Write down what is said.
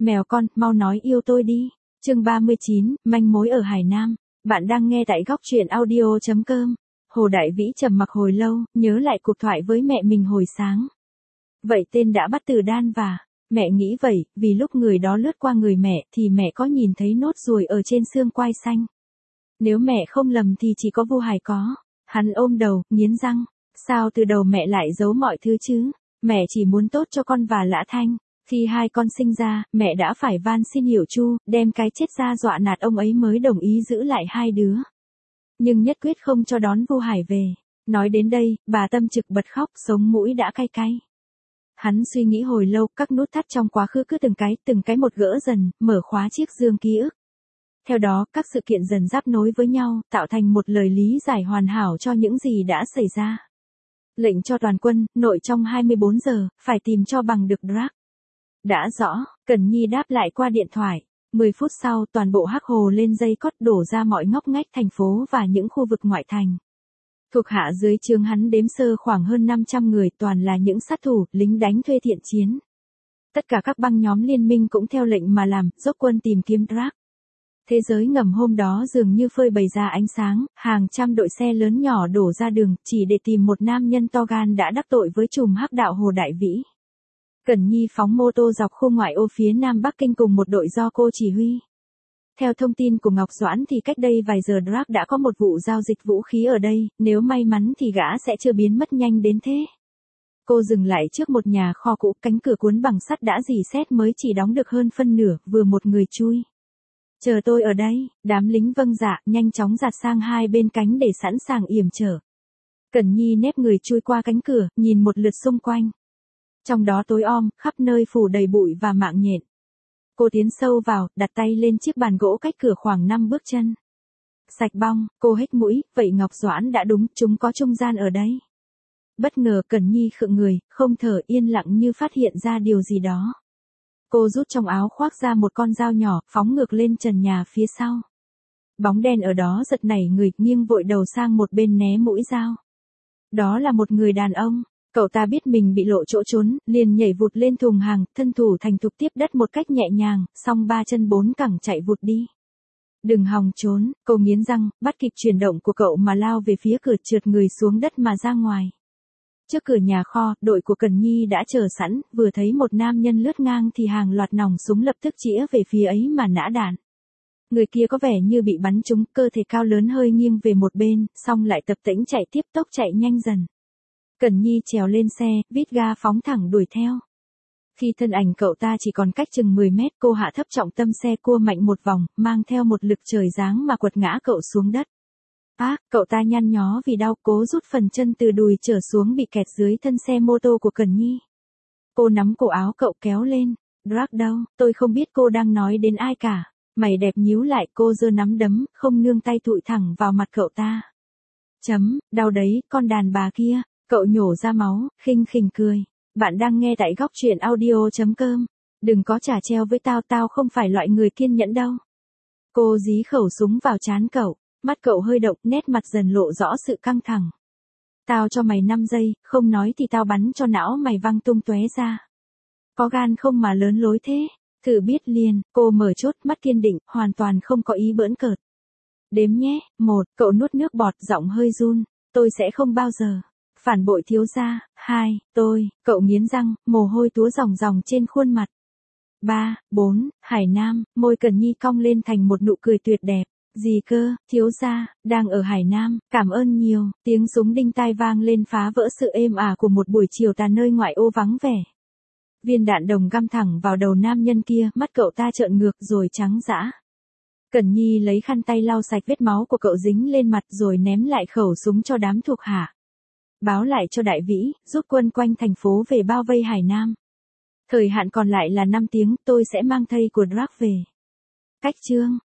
Mèo con, mau nói yêu tôi đi. Chương 39, manh mối ở Hải Nam. Bạn đang nghe tại góc truyện audio.com. Hồ Đại Vĩ trầm mặc hồi lâu, nhớ lại cuộc thoại với mẹ mình hồi sáng. Vậy tên đã bắt từ đan và. Mẹ nghĩ vậy, vì lúc người đó lướt qua người mẹ thì mẹ có nhìn thấy nốt ruồi ở trên xương quai xanh. Nếu mẹ không lầm thì chỉ có Vu Hải có. Hắn ôm đầu, nghiến răng. Sao từ đầu mẹ lại giấu mọi thứ chứ? Mẹ chỉ muốn tốt cho con và Lã Thanh. Khi hai con sinh ra, mẹ đã phải van xin Hiểu Chu, đem cái chết ra dọa nạt ông ấy mới đồng ý giữ lại hai đứa. Nhưng nhất quyết không cho đón Vu Hải về. Nói đến đây, bà Tâm Trực bật khóc, sống mũi đã cay cay. Hắn suy nghĩ hồi lâu, các nút thắt trong quá khứ cứ từng cái một gỡ dần, mở khóa chiếc dương ký ức. Theo đó, các sự kiện dần ráp nối với nhau, tạo thành một lời lý giải hoàn hảo cho những gì đã xảy ra. Lệnh cho toàn quân, nội trong 24 giờ, phải tìm cho bằng được Drake. Đã rõ, Cần Nhi đáp lại qua điện thoại. 10 phút sau, toàn bộ Hắc Hồ lên dây cót đổ ra mọi ngóc ngách thành phố và những khu vực ngoại thành. Thuộc hạ dưới trướng hắn đếm sơ khoảng hơn 500 người, toàn là những sát thủ, lính đánh thuê thiện chiến. Tất cả các băng nhóm liên minh cũng theo lệnh mà làm, dốc quân tìm kiếm Drake. Thế giới ngầm hôm đó dường như phơi bày ra ánh sáng, hàng trăm đội xe lớn nhỏ đổ ra đường, chỉ để tìm một nam nhân to gan đã đắc tội với trùm hắc đạo Hồ Đại Vĩ. Cần Nhi phóng mô tô dọc khu ngoại ô phía Nam Bắc Kinh cùng một đội do cô chỉ huy. Theo thông tin của Ngọc Doãn thì cách đây vài giờ Drake đã có một vụ giao dịch vũ khí ở đây, nếu may mắn thì gã sẽ chưa biến mất nhanh đến thế. Cô dừng lại trước một nhà kho cũ, cánh cửa cuốn bằng sắt đã rỉ sét mới chỉ đóng được hơn phân nửa, vừa một người chui. Chờ tôi ở đây, đám lính vâng dạ, nhanh chóng giạt sang hai bên cánh để sẵn sàng yểm trở. Cần Nhi nép người chui qua cánh cửa, nhìn một lượt xung quanh. Trong đó tối om, khắp nơi phủ đầy bụi và mạng nhện. Cô tiến sâu vào, đặt tay lên chiếc bàn gỗ cách cửa khoảng 5 bước chân. Sạch bong, cô hếch mũi, vậy Ngọc Doãn đã đúng, chúng có trung gian ở đây. Bất ngờ Cần Nhi khựng người, không thở, yên lặng như phát hiện ra điều gì đó. Cô rút trong áo khoác ra một con dao nhỏ, phóng ngược lên trần nhà phía sau. Bóng đen ở đó giật nảy người, nghiêng vội đầu sang một bên né mũi dao. Đó là một người đàn ông. Cậu ta biết mình bị lộ chỗ trốn, liền nhảy vụt lên thùng hàng, thân thủ thành thục tiếp đất một cách nhẹ nhàng, xong ba chân bốn cẳng chạy vụt đi. Đừng hòng trốn, cô nghiến răng, bắt kịp chuyển động của cậu mà lao về phía cửa, trượt người xuống đất mà ra ngoài. Trước cửa nhà kho, đội của Cần Nhi đã chờ sẵn, vừa thấy một nam nhân lướt ngang thì hàng loạt nòng súng lập tức chĩa về phía ấy mà nã đạn. Người kia có vẻ như bị bắn trúng, cơ thể cao lớn hơi nghiêng về một bên, xong lại tập tễnh chạy tiếp, tốc chạy nhanh dần. Cần Nhi trèo lên xe, vít ga phóng thẳng đuổi theo. Khi thân ảnh cậu ta chỉ còn cách chừng 10 mét, cô hạ thấp trọng tâm xe cua mạnh một vòng, mang theo một lực trời giáng mà quật ngã cậu xuống đất. Cậu ta nhăn nhó vì đau, cố rút phần chân từ đùi trở xuống bị kẹt dưới thân xe mô tô của Cần Nhi. Cô nắm cổ áo cậu kéo lên. Drake đâu, tôi không biết cô đang nói đến ai cả. Mày đẹp nhíu lại, cô giơ nắm đấm, không nương tay thụi thẳng vào mặt cậu ta. Đau đấy, con đàn bà kia. Cậu nhổ ra máu, khinh khỉnh cười. Bạn đang nghe tại góc truyện audio.com. Đừng có chả treo với tao không phải loại người kiên nhẫn đâu. Cô dí khẩu súng vào trán cậu. Mắt cậu hơi động, nét mặt dần lộ rõ sự căng thẳng. Tao cho mày 5 giây, không nói thì tao bắn cho não mày văng tung tóe ra. Có gan không mà lớn lối thế? Thử biết liền, cô mở chốt, mắt kiên định, hoàn toàn không có ý bỡn cợt. Đếm nhé, 1, cậu nuốt nước bọt, giọng hơi run. Tôi sẽ không bao giờ phản bội thiếu gia. 2, cậu nghiến răng, mồ hôi túa ròng ròng trên khuôn mặt. 3, 4, Hải Nam, môi Cần Nhi cong lên thành một nụ cười tuyệt đẹp. Gì cơ, thiếu gia, đang ở Hải Nam, cảm ơn nhiều. Tiếng súng đinh tai vang lên phá vỡ sự êm ả của một buổi chiều tà nơi ngoại ô vắng vẻ. Viên đạn đồng găm thẳng vào đầu nam nhân kia, mắt cậu ta trợn ngược rồi trắng dã. Cần Nhi lấy khăn tay lau sạch vết máu của cậu dính lên mặt rồi ném lại khẩu súng cho đám thuộc hạ. Báo lại cho Đại Vĩ, rút quân quanh thành phố về bao vây Hải Nam. Thời hạn còn lại là 5 tiếng, tôi sẽ mang thây của Drake về. Cách chương.